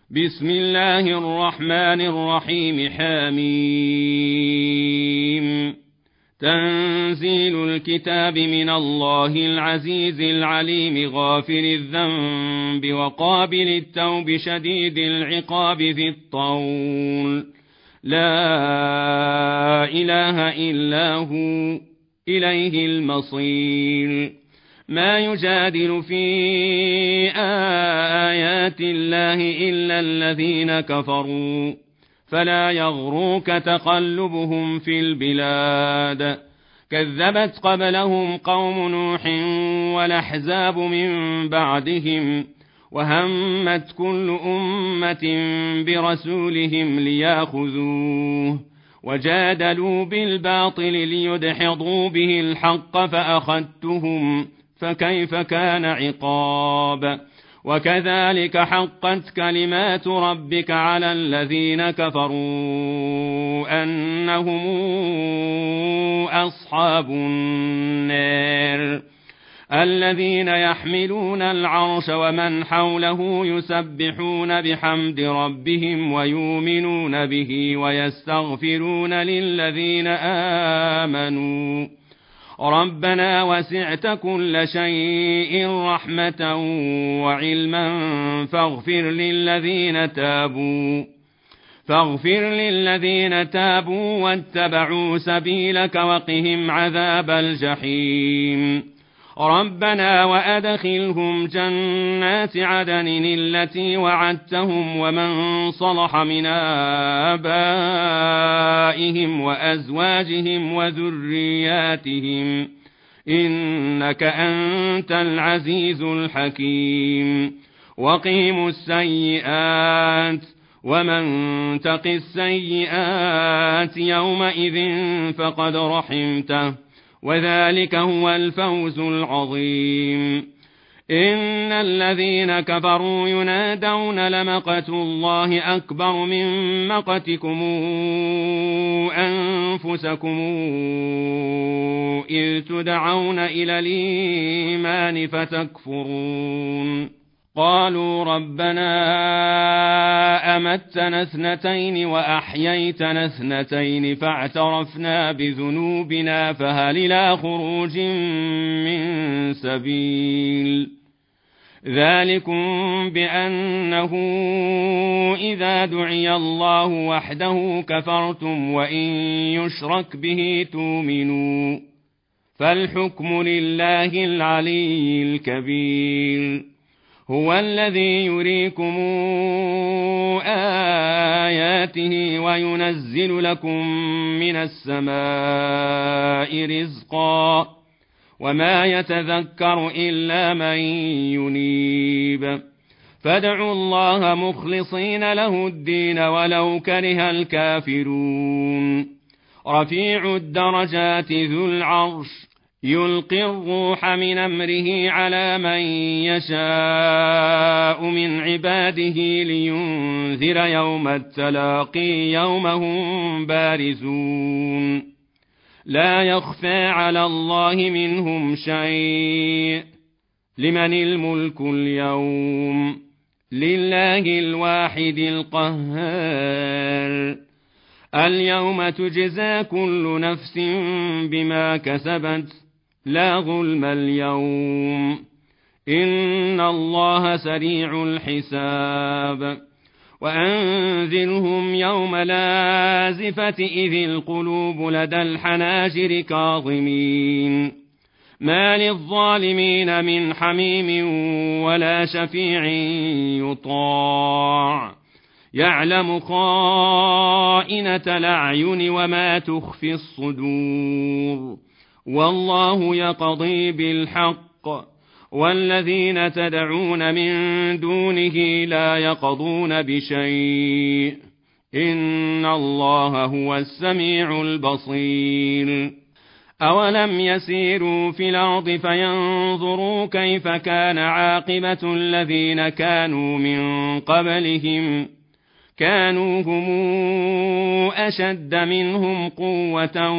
بسم الله الرحمن الرحيم. حميم. تنزيل الكتاب من الله العزيز العليم غافر الذنب وقابل التوب شديد العقاب ذي الطول لا إله إلا هو إليه المصير. ما يجادل في آيات الله إلا الذين كفروا فلا يغروك تقلبهم في البلاد. كذبت قبلهم قوم نوح والأحزاب من بعدهم وهمت كل أمة برسولهم ليأخذوه وجادلوا بالباطل ليدحضوا به الحق فأخذتهم فكيف كان عقاب. وكذلك حقت كلمات ربك على الذين كفروا أنهم أصحاب النار الذين يحملون العرش ومن حوله يسبحون بحمد ربهم ويؤمنون به ويستغفرون للذين آمنوا ربنا وسعت كل شيء رحمة وعلما فاغفر للذين تابوا واتبعوا سبيلك وقهم عذاب الجحيم. ربنا وأدخلهم جنات عدن التي وعدتهم ومن صلح من آبائهم وأزواجهم وذرياتهم إنك أنت العزيز الحكيم. وقهم السيئات ومن تق السيئات يومئذ فقد رحمته وذلك هو الفوز العظيم. إن الذين كفروا ينادون لمقت الله أكبر من مقتكم أنفسكم إذ تدعون إلى الإيمان فتكفرون. قالوا ربنا أمتنا اثنتين وأحييتنا اثنتين فاعترفنا بذنوبنا فهل إلى خروج من سبيل. ذلكم بأنه إذا دعي الله وحده كفرتم وإن يشرك به تؤمنوا فالحكم لله العلي الكبير. هو الذي يريكم آياته وينزل لكم من السماء رزقا وما يتذكر إلا من ينيب. فادعوا الله مخلصين له الدين ولو كره الكافرون. رفيع الدرجات ذو العرش يلقي الروح من أمره على من يشاء من عباده لينذر يوم التلاقي يوم هم بارزون لا يخفى على الله منهم شيء. لمن الملك اليوم لله الواحد القهار. اليوم تجزى كل نفس بما كسبت لا ظلم اليوم إن الله سريع الحساب. وأنذرهم يوم لازفة إذ القلوب لدى الحناجر كاظمين ما للظالمين من حميم ولا شفيع يطاع يعلم خائنة الأعين وما تخفي الصدور والله يقضي بالحق والذين تدعون من دونه لا يقضون بشيء إن الله هو السميع البصير. أولم يسيروا في الأرض فينظروا كيف كان عاقبة الذين كانوا من قبلهم كانوا هم أشد منهم قوة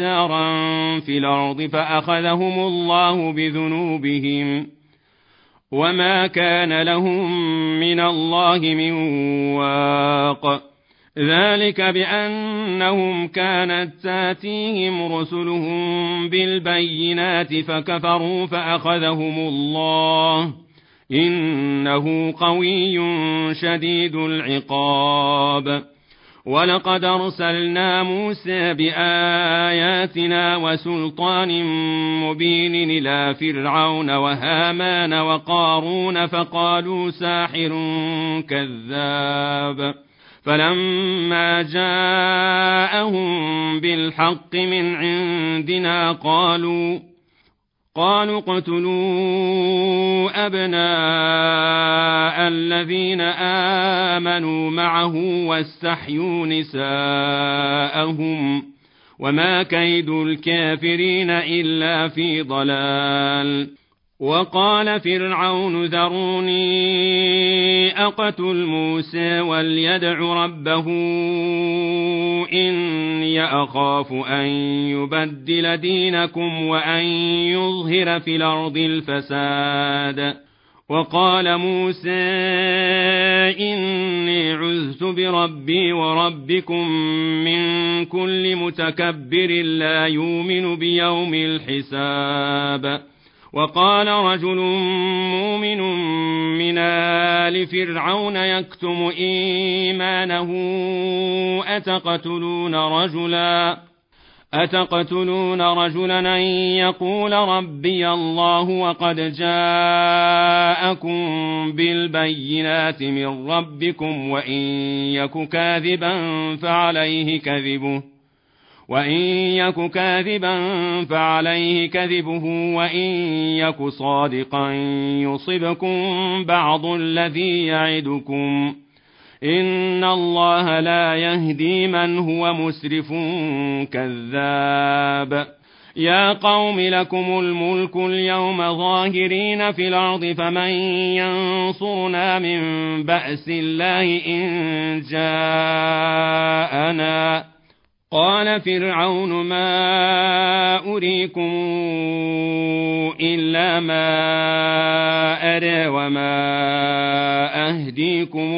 وآثارا في الأرض فأخذهم الله بذنوبهم وما كان لهم من الله من واق. ذلك بأنهم كانت تاتيهم رسلهم بالبينات فكفروا فأخذهم الله إنه قوي شديد العقاب. ولقد أرسلنا موسى بآياتنا وسلطان مبين إلى فرعون وهامان وقارون فقالوا ساحر كذاب. فلما جاءهم بالحق من عندنا قالوا اقتلوا أبناء الذين آمنوا معه واستحيوا نساءهم وما كيد الكافرين إلا في ضلال. وقال فرعون ذروني أقتل موسى وليدع ربه إني أخاف أن يبدل دينكم وأن يظهر في الأرض الفساد. وقال موسى إني عذت بربي وربكم من كل متكبر لا يؤمن بيوم الحساب. وقال رجل مؤمن من آل فرعون يكتم إيمانه أتقتلون رجلا أن يقول ربي الله وقد جاءكم بالبينات من ربكم وإن يك كاذبا فعليه كذبه وإن يك صادقا يصبكم بعض الذي يعدكم إن الله لا يهدي من هو مسرف كذاب. يا قوم لكم الملك اليوم ظاهرين في الأرض فمن ينصرنا من بأس الله إن جاءنا. قال فرعون ما أريكم إلا ما أرى وما أهديكم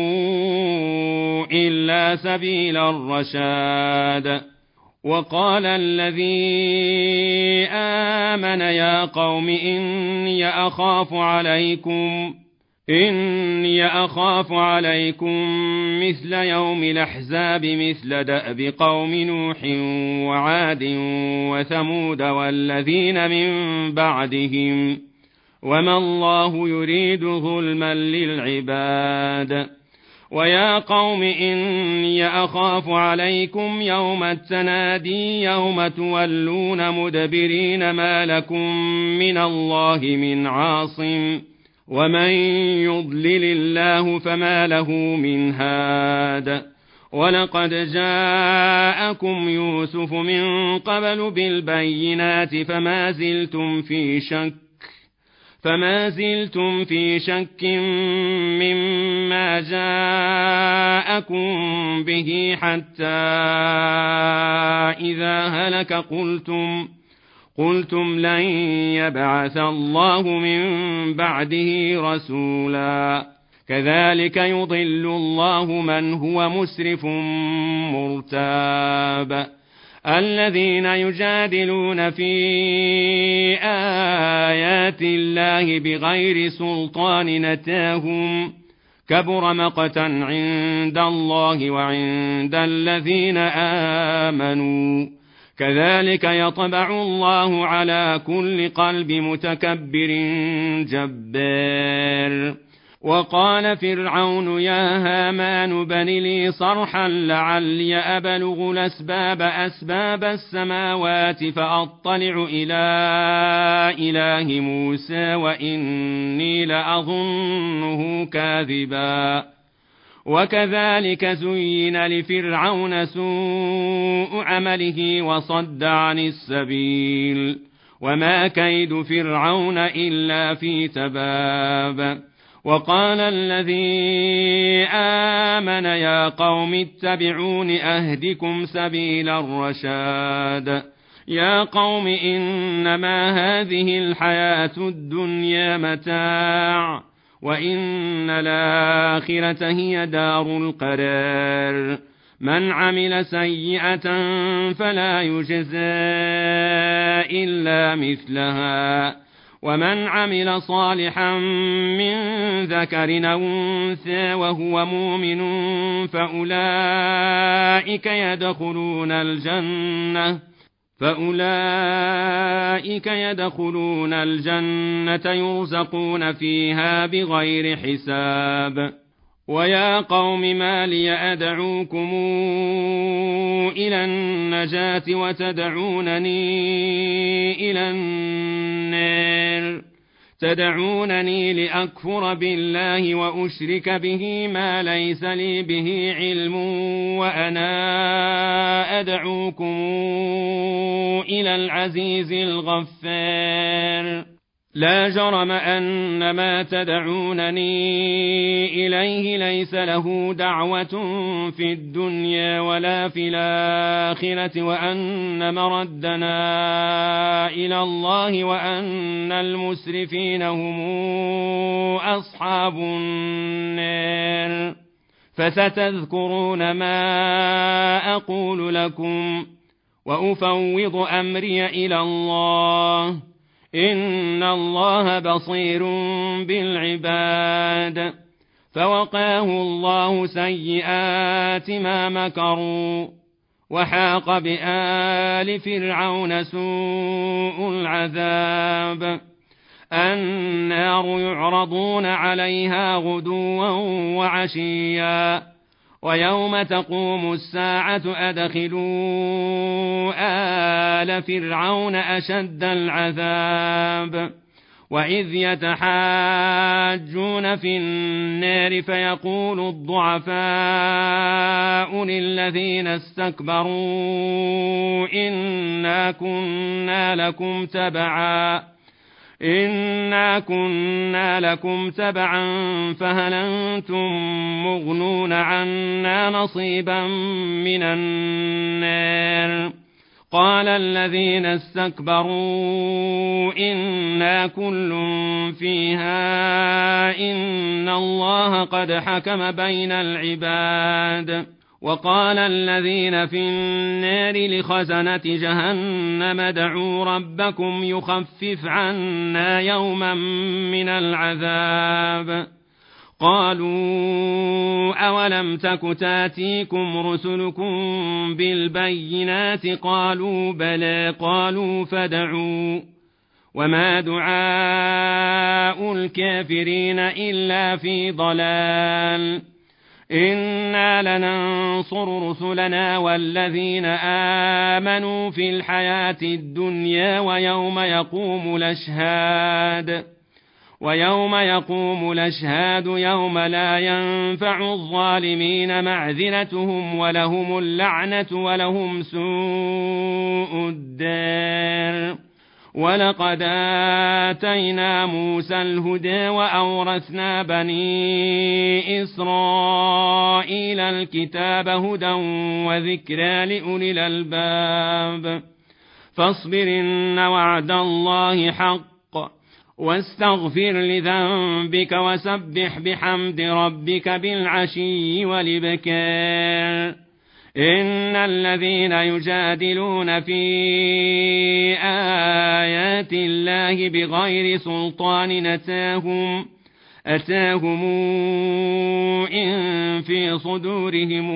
إلا سبيل الرشاد. وقال الذي آمن يا قوم إني أخاف عليكم مثل يوم الأحزاب مثل دأب قوم نوح وعاد وثمود والذين من بعدهم وما الله يريد ظلما للعباد. ويا قوم إني أخاف عليكم يوم التنادي يوم تولون مدبرين ما لكم من الله من عاصم ومن يضلل الله فما له من هاد. ولقد جاءكم يوسف من قبل بالبينات فما زلتم في شك مما جاءكم به حتى إذا هلك قلتم لن يبعث الله من بعده رسولا. كذلك يضل الله من هو مسرف مرتاب. الذين يجادلون في آيات الله بغير سلطان أتاهم كبر مقتا عند الله وعند الذين آمنوا. كذلك يطبع الله على كل قلب متكبر جبار. وقال فرعون يا هامان بن لي صرحا لعلي أبلغ أسباب السماوات فأطلع إلى إله موسى وإني لأظنه كاذبا. وكذلك زين لفرعون سوء عمله وصد عن السبيل وما كيد فرعون إلا في تباب. وقال الذي آمن يا قوم اتبعون أهدكم سبيل الرشاد. يا قوم إنما هذه الحياة الدنيا متاع وإن الآخرة هي دار القرار من عمل سيئة فلا يجزى إلا مثلها ومن عمل صالحا من ذكر أو أنثى وهو مؤمن فأولئك يدخلون الجنة يرزقون فيها بغير حساب ويا قوم ما لي أدعوكم إلى النجاة وتدعونني إلى النار تدعونني لأكفر بالله وأشرك به ما ليس لي به علم وأنا أدعوكم إلى العزيز الغفار لا جرم أن ما تدعونني إليه ليس له دعوة في الدنيا ولا في الآخرة وأن مردنا إلى الله وأن المسرفين هم أصحاب النار فستذكرون ما أقول لكم وأفوض أمري إلى الله إن الله بصير بالعباد فوقاه الله سيئات ما مكروا وحاق بآل فرعون سوء العذاب النار يعرضون عليها غدوا وعشيا ويوم تقوم الساعة أدخلوا آل فرعون أشد العذاب وإذ يتحاجون في النار فيقول الضعفاء للذين استكبروا إنا كنا لكم تبعا فهل أنتم مغنون عنا نصيبا من النار قال الذين استكبروا إنا كل فيها إن الله قد حكم بين العباد وقال الذين في النار لخزنة جهنم ادعوا ربكم يخفف عنا يوما من العذاب قالوا أولم تك تاتيكم رسلكم بالبينات قالوا بلى قالوا فادعوا وما دعاء الكافرين إلا في ضلال إنا لننصر رسلنا والذين آمنوا في الحياة الدنيا ويوم يقوم الأشهاد يوم لا ينفع الظالمين معذرتهم ولهم اللعنة ولهم سوء الدار ولقد آتينا موسى الهدى وأورثنا بني إسرائيل الكتاب هدى وذكرى لأولي الألباب فاصبر إن وعد الله حق واستغفر لذنبك وسبح بحمد ربك بالعشي والإبكار إن الذين يجادلون في آيات الله بغير سلطان أتاهم إن في صدورهم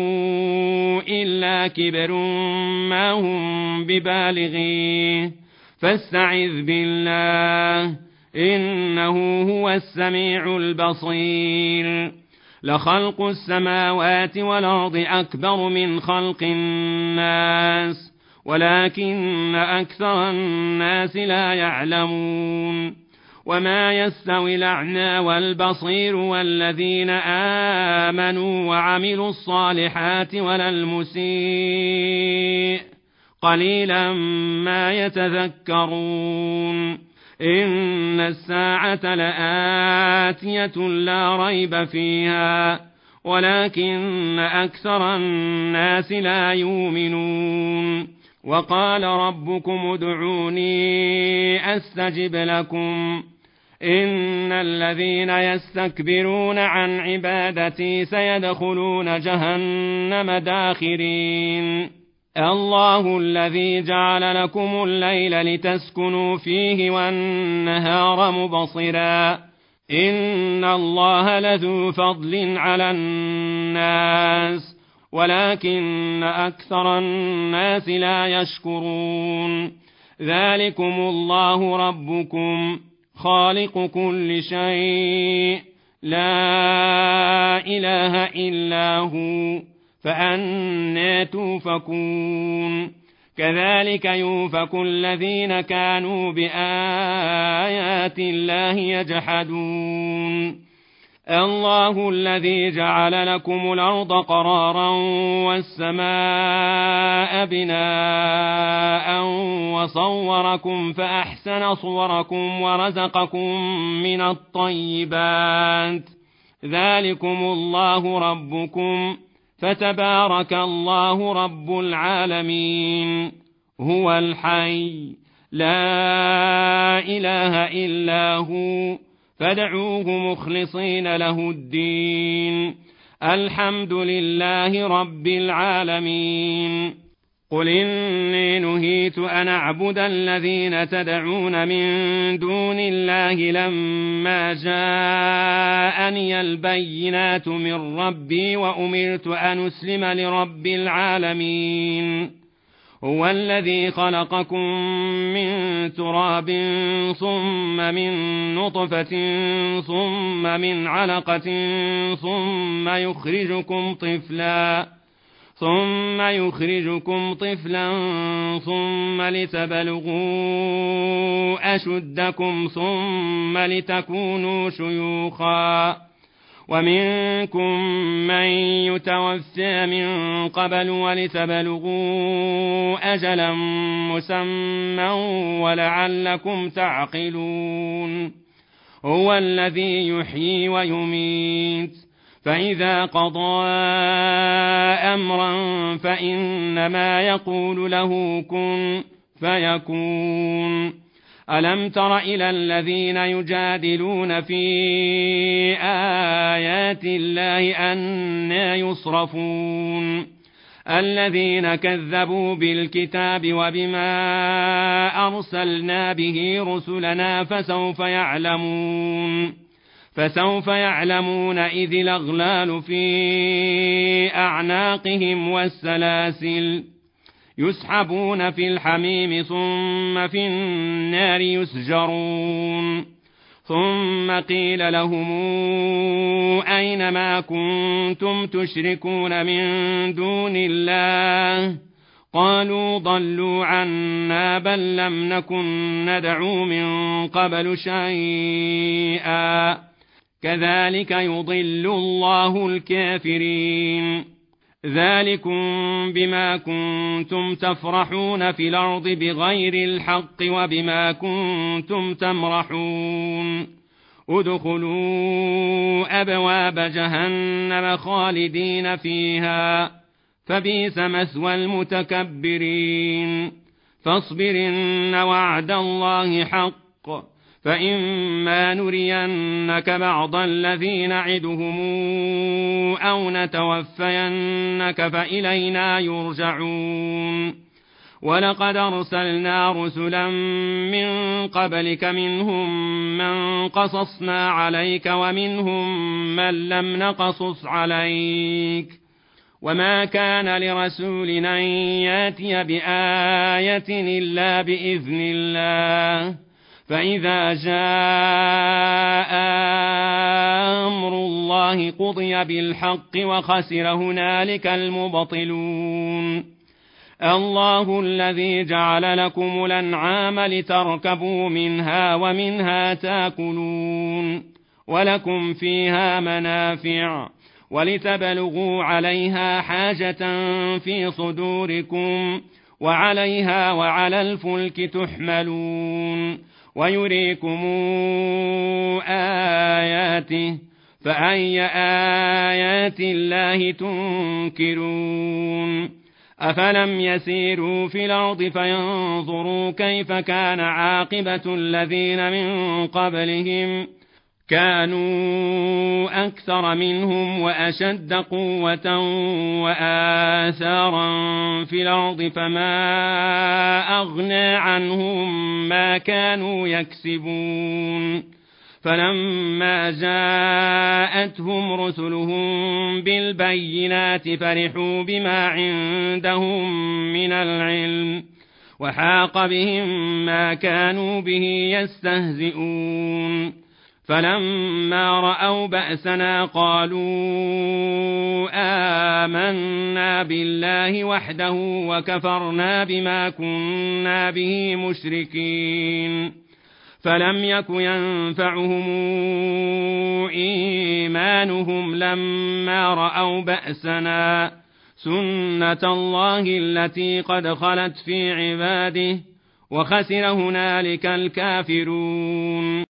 إلا كبر ما هم ببالغيه فاستعذ بالله إنه هو السميع البصير لخلق السماوات والأرض أكبر من خلق الناس ولكن أكثر الناس لا يعلمون وما يستوي الأعمى والبصير والذين آمنوا وعملوا الصالحات ولا المسيء قليلا ما يتذكرون إن الساعة لآتية لا ريب فيها ولكن أكثر الناس لا يؤمنون وقال ربكم ادعوني أستجب لكم إن الذين يستكبرون عن عبادتي سيدخلون جهنم داخرين الله الذي جعل لكم الليل لتسكنوا فيه والنهار مبصرا إن الله لذو فضل على الناس ولكن أكثر الناس لا يشكرون ذلكم الله ربكم خالق كل شيء لا إله إلا هو فأنى توفكون كذلك يوفك الذين كانوا بآيات الله يجحدون الله الذي جعل لكم الأرض قرارا والسماء بناء وصوركم فأحسن صوركم ورزقكم من الطيبات ذلكم الله ربكم فتبارك الله رب العالمين هو الحي لا إله إلا هو فادعوه مخلصين له الدين الحمد لله رب العالمين قل إني نهيت أن أعبد الذين تدعون من دون الله لما جاءني البينات من ربي وأمرت أن أسلم لرب العالمين هو الذي خلقكم من تراب ثم من نطفة ثم من علقة ثم يخرجكم طفلا ثم لتبلغوا أشدكم ثم لتكونوا شيوخا ومنكم من يتوفى من قبل ولتبلغوا أجلا مسمى ولعلكم تعقلون هو الذي يحيي ويميت فإذا قضى أمرا فإنما يقول له كن فيكون ألم تر إلى الذين يجادلون في آيات الله أنى يصرفون الذين كذبوا بالكتاب وبما أرسلنا به رسلنا فسوف يعلمون إذ الأغلال في أعناقهم والسلاسل يسحبون في الحميم ثم في النار يسجرون ثم قيل لهم أين ما كنتم تشركون من دون الله قالوا ضلوا عنا بل لم نكن ندعو من قبل شيئا كذلك يضل الله الكافرين ذلكم بما كنتم تفرحون في الأرض بغير الحق وبما كنتم تمرحون ادخلوا أبواب جهنم خالدين فيها فبئس مثوى المتكبرين فاصبر إن وعد الله حق فإما نرينك بعض الذي نعدهم أو نتوفينك فإلينا يرجعون ولقد أرسلنا رسلا من قبلك منهم من قصصنا عليك ومنهم من لم نقصص عليك وما كان لرسول أن ياتي بآية إلا بإذن الله فإذا جاء أمر الله قضي بالحق وخسر هنالك المبطلون الله الذي جعل لكم الأنعام لتركبوا منها ومنها تاكلون ولكم فيها منافع ولتبلغوا عليها حاجة في صدوركم وعليها وعلى الفلك تحملون ويريكم آياته فأي آيات الله تنكرون أفلم يسيروا في الأرض فينظروا كيف كان عاقبة الذين من قبلهم كانوا أكثر منهم وأشد قوة وآثارا في الأرض فما أغنى عنهم ما كانوا يكسبون فلما جاءتهم رسلهم بالبينات فرحوا بما عندهم من العلم وحاق بهم ما كانوا به يستهزئون فلما رأوا بأسنا قالوا آمنا بالله وحده وكفرنا بما كنا به مشركين فلم يك ينفعهم إيمانهم لما رأوا بأسنا سنة الله التي قد خلت في عباده وخسر هنالك الكافرون.